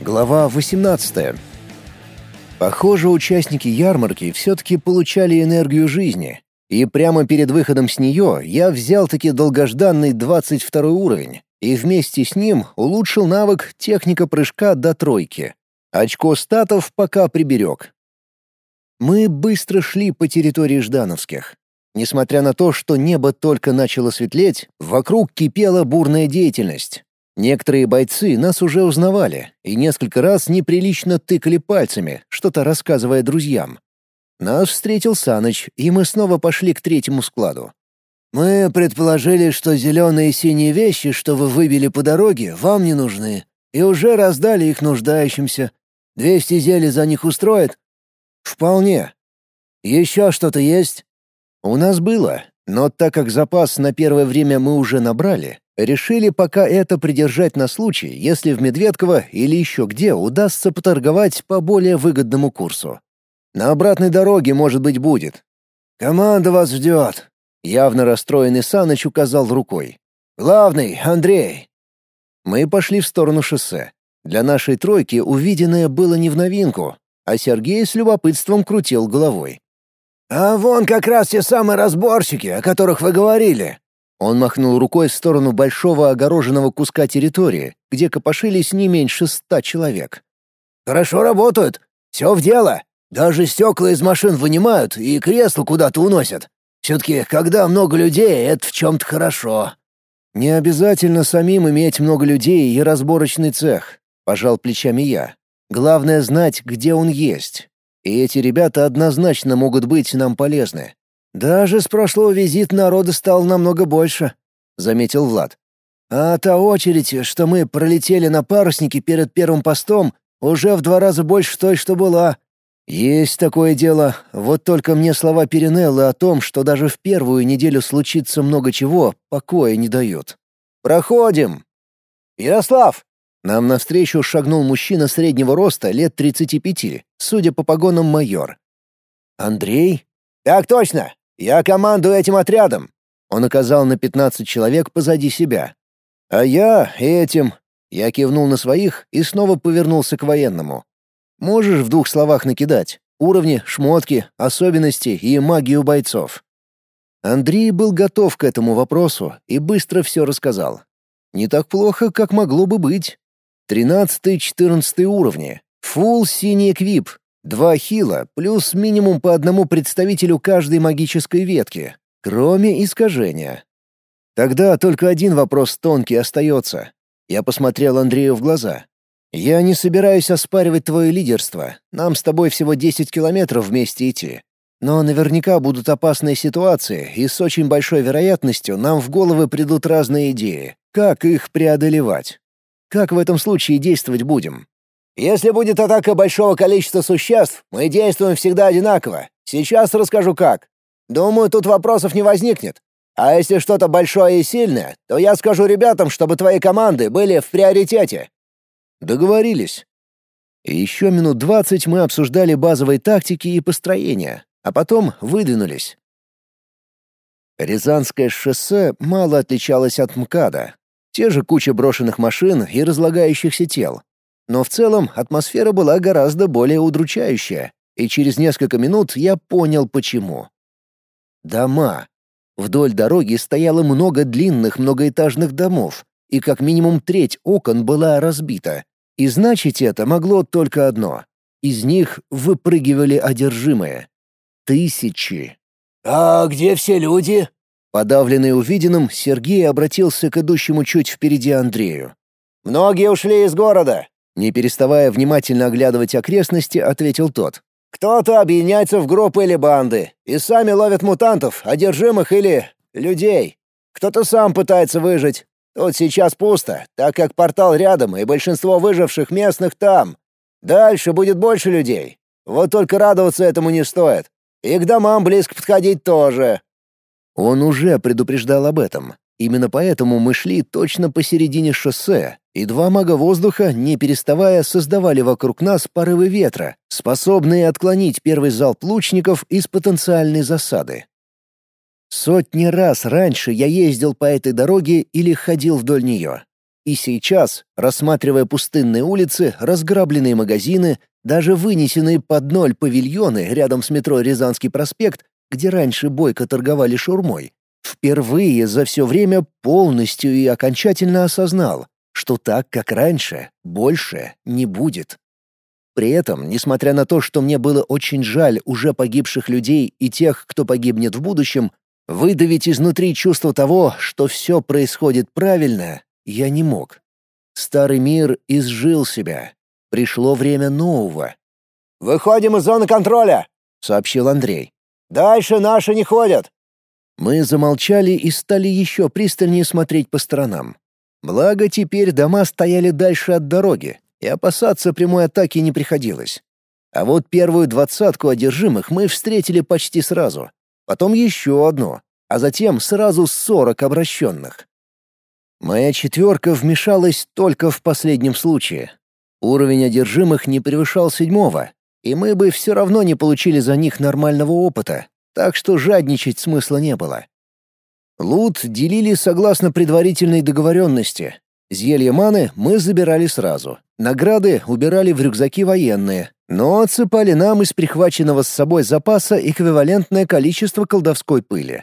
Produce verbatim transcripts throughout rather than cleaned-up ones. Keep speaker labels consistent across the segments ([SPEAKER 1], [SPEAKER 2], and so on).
[SPEAKER 1] Глава восемнадцатая. Похоже, участники ярмарки все-таки получали энергию жизни, и прямо перед выходом с нее я взял-таки долгожданный двадцать второй уровень, и вместе с ним улучшил навык техника прыжка до тройки. Очко статов пока приберег. Мы быстро шли по территории Ждановских. Несмотря на то, что небо только начало светлеть, вокруг кипела бурная деятельность. Некоторые бойцы нас уже узнавали и несколько раз неприлично тыкали пальцами, что-то рассказывая друзьям. Нас встретил Саныч, и мы снова пошли к третьему складу. «Мы предположили, что зеленые и синие вещи, что вы выбили по дороге, вам не нужны, и уже раздали их нуждающимся. Двести зелий за них устроит?» «Вполне. Еще что-то есть?» «У нас было, но так как запас на первое время мы уже набрали, решили пока это придержать на случай, если в Медведково или еще где удастся поторговать по более выгодному курсу. На обратной дороге, может быть, будет. Команда вас ждет», — явно расстроенный Саныч указал рукой. «Главный, Андрей». Мы пошли в сторону шоссе. Для нашей тройки увиденное было не в новинку, а Сергей с любопытством крутил головой. «А вон как раз те самые разборщики, о которых вы говорили». Он махнул рукой в сторону большого огороженного куска территории, где копошились не меньше ста человек. «Хорошо работают. Все в дело. Даже стекла из машин вынимают и кресла куда-то уносят. Все-таки, когда много людей, это в чем-то хорошо». «Не обязательно самим иметь много людей и разборочный цех», — пожал плечами я. «Главное знать, где он есть. И эти ребята однозначно могут быть нам полезны». «Даже с прошлого визита народа стало намного больше», — заметил Влад. «А та очередь, что мы пролетели на паруснике перед первым постом, уже в два раза больше той, что была». «Есть такое дело, вот только мне слова Перинеллы о том, что даже в первую неделю случится много чего, покоя не дают». «Проходим!» «Ярослав!» Нам навстречу шагнул мужчина среднего роста лет тридцати пяти, судя по погонам майор. «Андрей?» «Так точно! Я командую этим отрядом!» Он указал на пятнадцать человек позади себя. «А я этим...» Я кивнул на своих и снова повернулся к военному. «Можешь в двух словах накидать? Уровни, шмотки, особенности и магию бойцов?» Андрей был готов к этому вопросу и быстро все рассказал. Не так плохо, как могло бы быть. Тринадцатый-четырнадцатый уровни. Фулл синий эквип. Два хила, плюс минимум по одному представителю каждой магической ветки, кроме искажения. Тогда только один вопрос тонкий остается. Я посмотрел Андрею в глаза. «Я не собираюсь оспаривать твое лидерство. Нам с тобой всего десять километров вместе идти. Но наверняка будут опасные ситуации, и с очень большой вероятностью нам в головы придут разные идеи. Как их преодолевать? Как в этом случае действовать будем?» «Если будет атака большого количества существ, мы действуем всегда одинаково. Сейчас расскажу как. Думаю, тут вопросов не возникнет. А если что-то большое и сильное, то я скажу ребятам, чтобы твои команды были в приоритете». Договорились. И еще минут двадцать мы обсуждали базовые тактики и построения, а потом выдвинулись. Рязанское шоссе мало отличалось от МКАДа. Те же куча брошенных машин и разлагающихся тел. Но в целом атмосфера была гораздо более удручающая, и через несколько минут я понял, почему. Дома. Вдоль дороги стояло много длинных многоэтажных домов, и как минимум треть окон была разбита. И значить это могло только одно. Из них выпрыгивали одержимые. Тысячи. «А где все люди?» Подавленный увиденным, Сергей обратился к идущему чуть впереди Андрею. «Многие ушли из города», — не переставая внимательно оглядывать окрестности, ответил тот. «Кто-то объединяется в группы или банды и сами ловят мутантов, одержимых или людей. Кто-то сам пытается выжить. Тут сейчас пусто, так как портал рядом и большинство выживших местных там. Дальше будет больше людей. Вот только радоваться этому не стоит. И к домам близко подходить тоже». Он уже предупреждал об этом. Именно поэтому мы шли точно посередине шоссе, и два мага воздуха, не переставая, создавали вокруг нас порывы ветра, способные отклонить первый залп лучников из потенциальной засады. Сотни раз раньше я ездил по этой дороге или ходил вдоль нее. И сейчас, рассматривая пустынные улицы, разграбленные магазины, даже вынесенные под ноль павильоны рядом с метро Рязанский проспект, где раньше бойко торговали шаурмой, впервые за все время полностью и окончательно осознал, что так, как раньше, больше не будет. При этом, несмотря на то, что мне было очень жаль уже погибших людей и тех, кто погибнет в будущем, выдавить изнутри чувство того, что все происходит правильно, я не мог. Старый мир изжил себя. Пришло время нового.
[SPEAKER 2] «Выходим из зоны контроля»,
[SPEAKER 1] — сообщил Андрей.
[SPEAKER 2] «Дальше наши не ходят».
[SPEAKER 1] Мы замолчали и стали еще пристальнее смотреть по сторонам. Благо, теперь дома стояли дальше от дороги, и опасаться прямой атаки не приходилось. А вот первую двадцатку одержимых мы встретили почти сразу. Потом еще одну, а затем сразу сорок обращенных. Моя четверка вмешалась только в последнем случае. Уровень одержимых не превышал седьмого, и мы бы все равно не получили за них нормального опыта, так что жадничать смысла не было. Лут делили согласно предварительной договоренности. Зелья маны мы забирали сразу. Награды убирали в рюкзаки военные, но отсыпали нам из прихваченного с собой запаса эквивалентное количество колдовской пыли.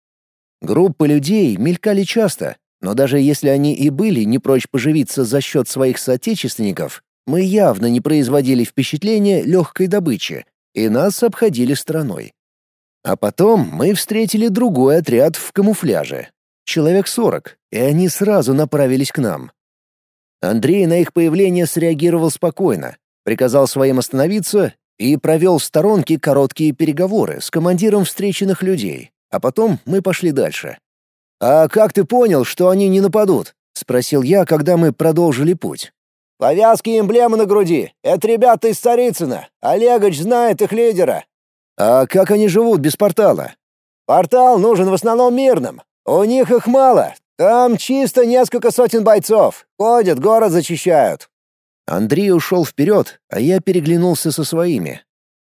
[SPEAKER 1] Группы людей мелькали часто, но даже если они и были не прочь поживиться за счет своих соотечественников, мы явно не производили впечатления легкой добычи, и нас обходили стороной. А потом мы встретили другой отряд в камуфляже. Человек сорок, и они сразу направились к нам. Андрей на их появление среагировал спокойно, приказал своим остановиться и провел в сторонке короткие переговоры с командиром встреченных людей, а потом мы пошли дальше. «А как ты понял, что они не нападут?» — спросил я, когда мы продолжили путь.
[SPEAKER 2] «Повязки и эмблемы на груди. Это ребята из Царицына. Олегович знает их лидера».
[SPEAKER 1] «А как они живут без портала?»
[SPEAKER 2] «Портал нужен в основном мирным. У них их мало. Там чисто несколько сотен бойцов. Ходят, город зачищают».
[SPEAKER 1] Андрей ушел вперед, а я переглянулся со своими.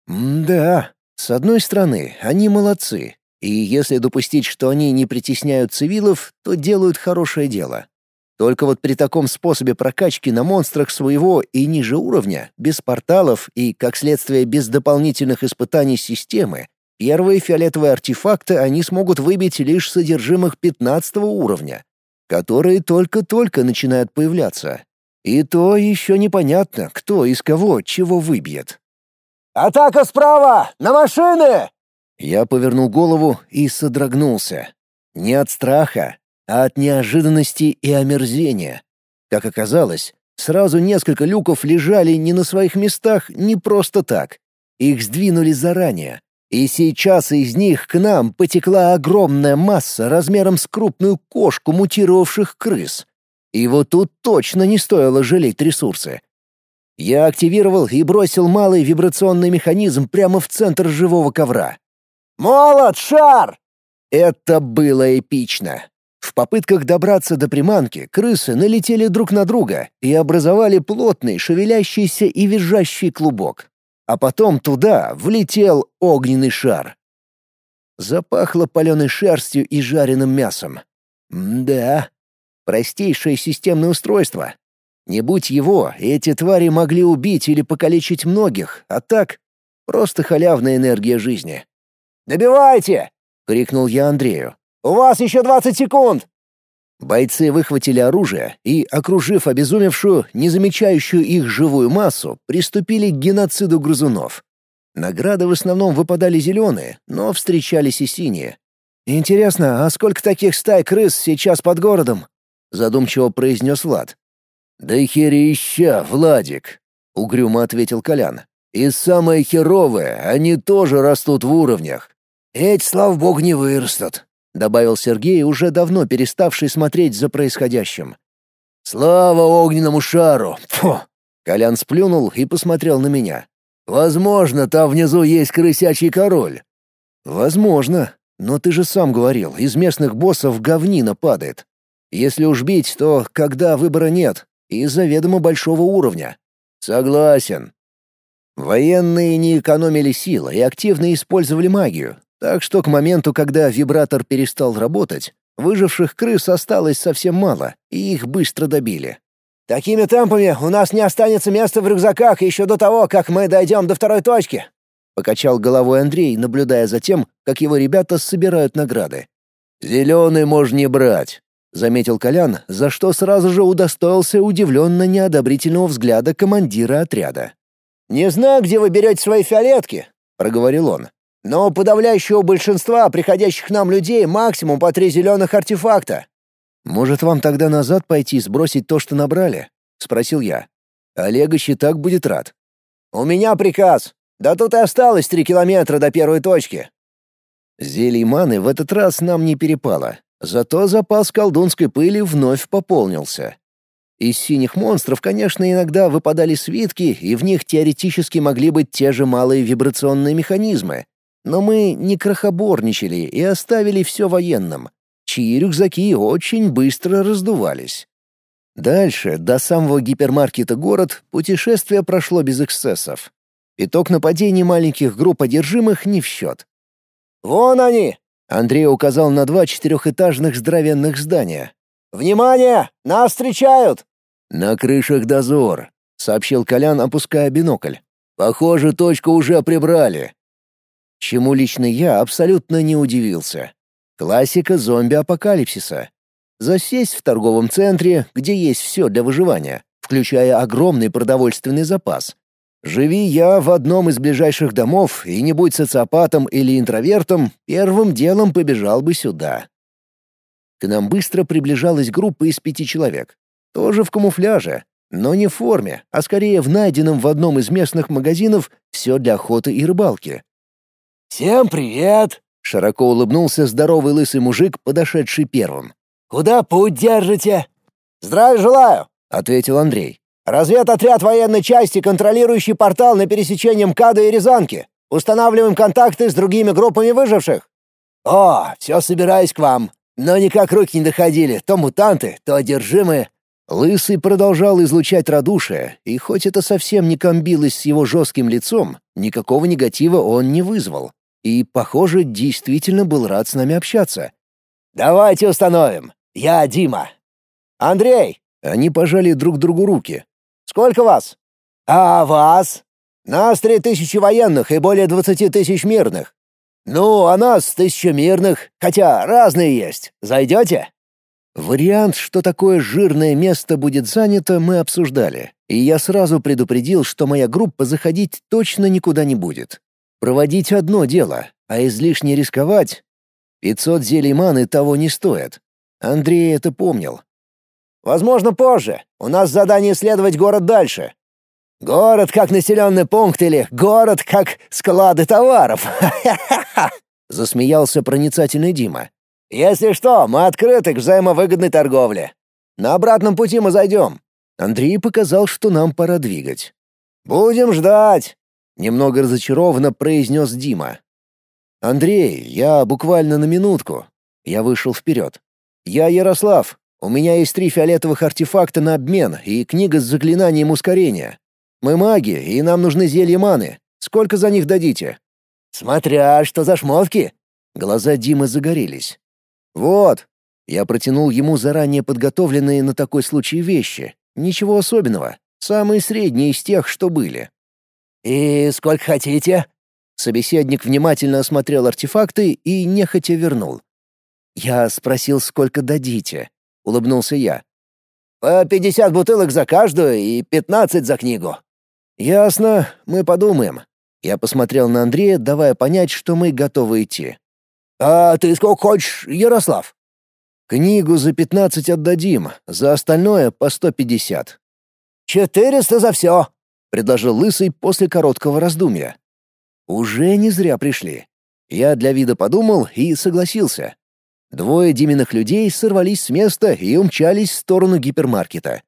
[SPEAKER 1] «Да, с одной стороны, они молодцы. И если допустить, что они не притесняют цивилов, то делают хорошее дело. Только вот при таком способе прокачки на монстрах своего и ниже уровня, без порталов и, как следствие, без дополнительных испытаний системы, первые фиолетовые артефакты они смогут выбить лишь содержимых пятнадцатого уровня, которые только-только начинают появляться. И то еще непонятно, кто из кого чего выбьет.
[SPEAKER 2] «Атака справа! На машины!»
[SPEAKER 1] Я повернул голову и содрогнулся. Не от страха, а от неожиданности и омерзения. Как оказалось, сразу несколько люков лежали не на своих местах не просто так. Их сдвинули заранее. И сейчас из них к нам потекла огромная масса размером с крупную кошку мутировавших крыс. И вот тут точно не стоило жалеть ресурсы. Я активировал и бросил малый вибрационный механизм прямо в центр живого ковра.
[SPEAKER 2] «Молот, шар!»
[SPEAKER 1] Это было эпично. В попытках добраться до приманки крысы налетели друг на друга и образовали плотный, шевелящийся и визжащий клубок. А потом туда влетел огненный шар. Запахло паленой шерстью и жареным мясом. М-да, простейшее системное устройство. Не будь его, эти твари могли убить или покалечить многих, а так — просто халявная энергия жизни.
[SPEAKER 2] «Добивайте!» —
[SPEAKER 1] крикнул я Андрею.
[SPEAKER 2] «У вас еще двадцать секунд!»
[SPEAKER 1] Бойцы выхватили оружие и, окружив обезумевшую, не замечающую их живую массу, приступили к геноциду грызунов. Награды в основном выпадали зеленые, но встречались и синие. «Интересно, а сколько таких стай крыс сейчас под городом?» — задумчиво произнес Влад. «Да херища, Владик!» — угрюмо ответил Колян. «И самое херовое, они тоже растут в уровнях. Эти, слава богу, не вырастут», — добавил Сергей, уже давно переставший смотреть за происходящим. «Слава огненному шару!» Фу! Колян сплюнул и посмотрел на меня. «Возможно, там внизу есть крысячий король». «Возможно. Но ты же сам говорил, из местных боссов говнина падает. Если уж бить, то когда выбора нет, и заведомо большого уровня». «Согласен». Военные не экономили сил и активно использовали магию, так что к моменту, когда вибратор перестал работать, Выживших крыс осталось совсем мало, и их быстро добили.
[SPEAKER 2] «Такими темпами у нас не останется места в рюкзаках еще до того, как мы дойдем до второй точки»,
[SPEAKER 1] — покачал головой Андрей, наблюдая за тем, как его ребята собирают награды. «Зеленый можно не брать», — заметил Колян, за что сразу же удостоился удивленно-неодобрительного взгляда командира отряда.
[SPEAKER 2] «Не знаю, где вы берете свои фиолетки», — проговорил он. «Но у подавляющего большинства приходящих к нам людей максимум по три зеленых артефакта».
[SPEAKER 1] «Может, вам тогда назад пойти сбросить то, что набрали?» — спросил я. «Олегович и так будет рад».
[SPEAKER 2] «У меня приказ. Да тут и осталось три километра до первой точки».
[SPEAKER 1] Зелий маны в этот раз нам не перепало, зато запас колдунской пыли вновь пополнился. Из синих монстров, конечно, иногда выпадали свитки, и в них теоретически могли быть те же малые вибрационные механизмы. Но мы не крохоборничали и оставили все военным, чьи рюкзаки очень быстро раздувались. Дальше, до самого гипермаркета «Город», путешествие прошло без эксцессов. Итог нападений маленьких групп одержимых не в счет.
[SPEAKER 2] «Вон они!»
[SPEAKER 1] — Андрей указал на два четырехэтажных здоровенных здания.
[SPEAKER 2] «Внимание! Нас встречают!»
[SPEAKER 1] «На крышах дозор», — сообщил Колян, опуская бинокль. «Похоже, точку уже прибрали». Чему лично я абсолютно не удивился. Классика зомби-апокалипсиса. Засесть в торговом центре, где есть все для выживания, включая огромный продовольственный запас. Живи я в одном из ближайших домов и не будь социопатом или интровертом, первым делом побежал бы сюда. К нам быстро приближалась группа из пяти человек. Тоже в камуфляже, но не в форме, а скорее в найденном в одном из местных магазинов все для охоты и рыбалки.
[SPEAKER 2] «Всем привет!»
[SPEAKER 1] — широко улыбнулся здоровый лысый мужик, подошедший первым.
[SPEAKER 2] «Куда путь держите?» «Здравия желаю!» —
[SPEAKER 1] ответил Андрей.
[SPEAKER 2] «Разведотряд военной части, контролирующий портал на пересечении МКАДа и Рязанки. Устанавливаем контакты с другими группами выживших». «О, все собираюсь к вам. Но никак руки не доходили. То мутанты, то одержимые».
[SPEAKER 1] Лысый продолжал излучать радушие, и хоть это совсем не комбилось с его жестким лицом, никакого негатива он не вызвал. И, похоже, действительно был рад с нами общаться.
[SPEAKER 2] «Давайте установим. Я Дима. Андрей!»
[SPEAKER 1] Они пожали друг другу руки.
[SPEAKER 2] «Сколько вас?» «А вас?» «Нас три тысячи военных и более двадцати тысяч мирных». «Ну, а нас тысяча мирных, хотя разные есть. Зайдете?»
[SPEAKER 1] Вариант, что такое жирное место будет занято, мы обсуждали, и я сразу предупредил, что моя группа заходить точно никуда не будет. Проводить одно дело, а излишне рисковать... пятьсот зелий маны того не стоит. Андрей это помнил.
[SPEAKER 2] «Возможно, позже. У нас задание исследовать город дальше». «Город как населенный пункт или город как склады товаров?»
[SPEAKER 1] Засмеялся проницательный Дима.
[SPEAKER 2] «Если что, мы открыты к взаимовыгодной торговле. На обратном пути мы зайдем».
[SPEAKER 1] Андрей показал, что нам пора двигать.
[SPEAKER 2] «Будем ждать»,
[SPEAKER 1] — немного разочарованно произнес Дима. «Андрей, я буквально на минутку». Я вышел вперед. «Я Ярослав. У меня есть три фиолетовых артефакта на обмен и книга с заклинанием ускорения. Мы маги, и нам нужны зелья маны. Сколько за них дадите?»
[SPEAKER 2] «Смотря что за шмотки».
[SPEAKER 1] Глаза Димы загорелись. «Вот». Я протянул ему заранее подготовленные на такой случай вещи. Ничего особенного. Самые средние из тех, что были.
[SPEAKER 2] «И сколько хотите?»
[SPEAKER 1] Собеседник внимательно осмотрел артефакты и нехотя вернул. «Я спросил, сколько дадите?» — улыбнулся я.
[SPEAKER 2] «По пятьдесят бутылок за каждую и пятнадцать за книгу».
[SPEAKER 1] «Ясно, мы подумаем». Я посмотрел на Андрея, давая понять, что мы готовы идти.
[SPEAKER 2] «А ты сколько хочешь, Ярослав?»
[SPEAKER 1] «Книгу за пятнадцать отдадим, за остальное по сто пятьдесят».
[SPEAKER 2] «Четыреста за все»,
[SPEAKER 1] — предложил Лысый после короткого раздумья. Уже не зря пришли. Я для вида подумал и согласился. Двое Диминых людей сорвались с места и умчались в сторону гипермаркета.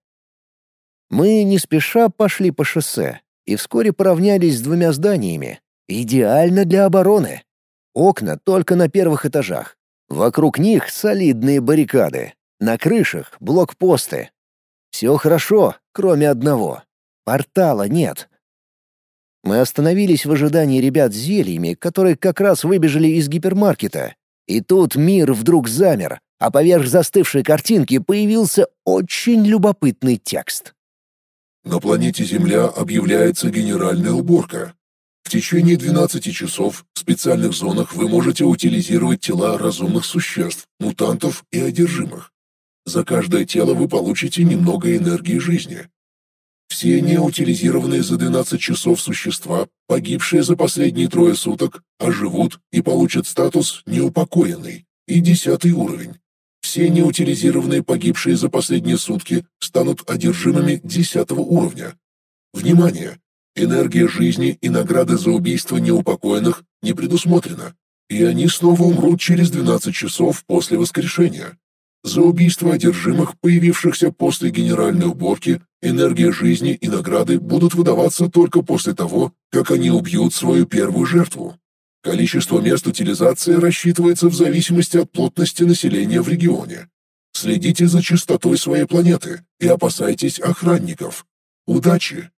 [SPEAKER 1] Мы не спеша пошли по шоссе и вскоре поравнялись с двумя зданиями. Идеально для обороны. Окна только на первых этажах. Вокруг них солидные баррикады. На крышах блокпосты. Все хорошо, кроме одного. Портала нет. Мы остановились в ожидании ребят с зельями, которые как раз выбежали из гипермаркета. И тут мир вдруг замер, а поверх застывшей картинки появился очень любопытный текст.
[SPEAKER 3] На планете Земля объявляется генеральная уборка. В течение двенадцати часов в специальных зонах вы можете утилизировать тела разумных существ, мутантов и одержимых. За каждое тело вы получите немного энергии жизни. Все неутилизированные за двенадцать часов существа, погибшие за последние трое суток, оживут и получат статус «неупокоенный» и десятый уровень. Все неутилизированные погибшие за последние сутки станут одержимыми десятого уровня. Внимание! Энергия жизни и награды за убийство неупокоенных не предусмотрена, и они снова умрут через двенадцать часов после воскрешения. За убийство одержимых, появившихся после генеральной уборки, энергия жизни и награды будут выдаваться только после того, как они убьют свою первую жертву. Количество мест утилизации рассчитывается в зависимости от плотности населения в регионе. Следите за чистотой своей планеты и опасайтесь охранников. Удачи!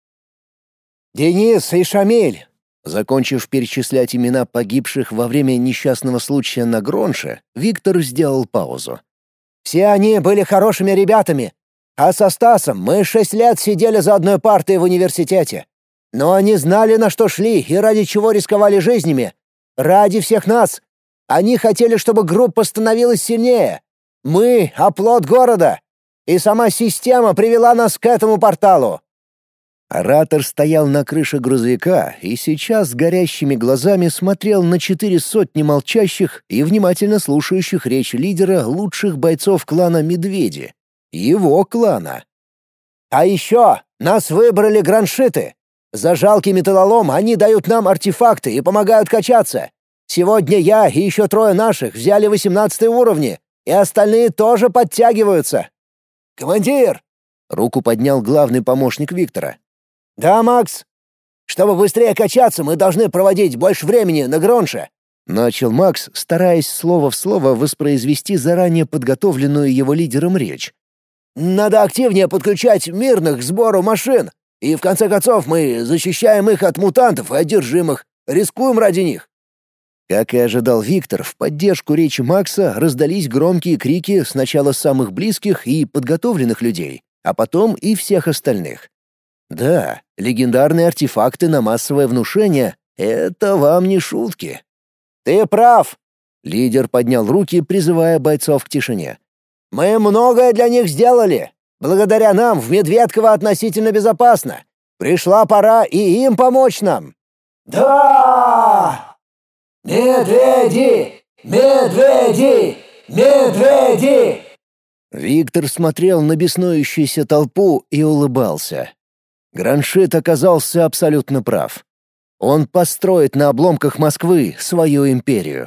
[SPEAKER 1] Денис и Шамиль. Закончив перечислять имена погибших во время несчастного случая на Гронше, Виктор сделал паузу.
[SPEAKER 2] Все они были хорошими ребятами, а со Стасом мы шесть лет сидели за одной партой в университете. Но они знали, на что шли и ради чего рисковали жизнями. Ради всех нас. Они хотели, чтобы группа становилась сильнее. Мы — оплот города. И сама система привела нас к этому порталу.
[SPEAKER 1] Оратор стоял на крыше грузовика и сейчас с горящими глазами смотрел на четыре сотни молчащих и внимательно слушающих речь лидера лучших бойцов клана Медведи. Его клана.
[SPEAKER 2] А еще нас выбрали граншиты. За жалкий металлолом они дают нам артефакты и помогают качаться. Сегодня я и еще трое наших взяли восемнадцатые уровни, и остальные тоже подтягиваются. «Командир!» — руку поднял главный помощник Виктора. «Да, Макс. Чтобы быстрее качаться, мы должны проводить больше времени на Гронше»,
[SPEAKER 1] — начал Макс, стараясь слово в слово воспроизвести заранее подготовленную его лидером речь.
[SPEAKER 2] «Надо активнее подключать мирных к сбору машин, и в конце концов мы защищаем их от мутантов и одержимых, рискуем ради них».
[SPEAKER 1] Как и ожидал Виктор, в поддержку речи Макса раздались громкие крики сначала самых близких и подготовленных людей, а потом и всех остальных. Да, легендарные артефакты на массовое внушение — это вам не шутки.
[SPEAKER 2] «Ты прав!»
[SPEAKER 1] — лидер поднял руки, призывая бойцов к тишине.
[SPEAKER 2] «Мы многое для них сделали. Благодаря нам в Медведково относительно безопасно. Пришла пора и им помочь нам». «Да! Медведи! Медведи! Медведи!»
[SPEAKER 1] Виктор смотрел на беснующуюся толпу и улыбался. Граншит оказался абсолютно прав. Он построит на обломках Москвы свою империю.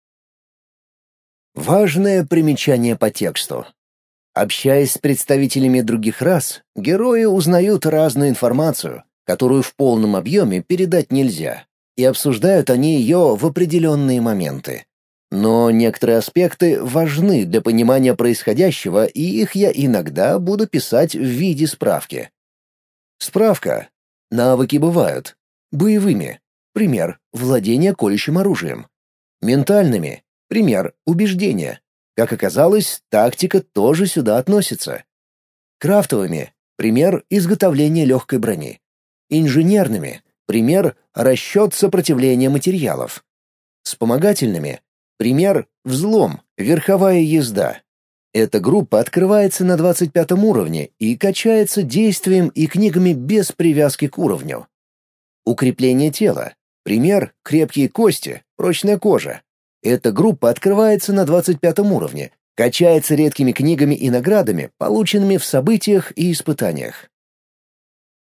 [SPEAKER 1] Важное примечание по тексту. Общаясь с представителями других рас, герои узнают разную информацию, которую в полном объеме передать нельзя, и обсуждают они ее в определенные моменты. Но некоторые аспекты важны для понимания происходящего, и их я иногда буду писать в виде справки. Справка. Навыки бывают. Боевыми. Пример. Владение колющим оружием. Ментальными. Пример. Убеждения. Как оказалось, тактика тоже сюда относится. Крафтовыми. Пример. Изготовление легкой брони. Инженерными. Пример. Расчет сопротивления материалов. Вспомогательными. Пример. Взлом. Верховая езда. Эта группа открывается на двадцать пятом уровне и качается действием и книгами без привязки к уровню. Укрепление тела. Пример — крепкие кости, прочная кожа. Эта группа открывается на двадцать пятом уровне, качается редкими книгами и наградами, полученными в событиях и испытаниях.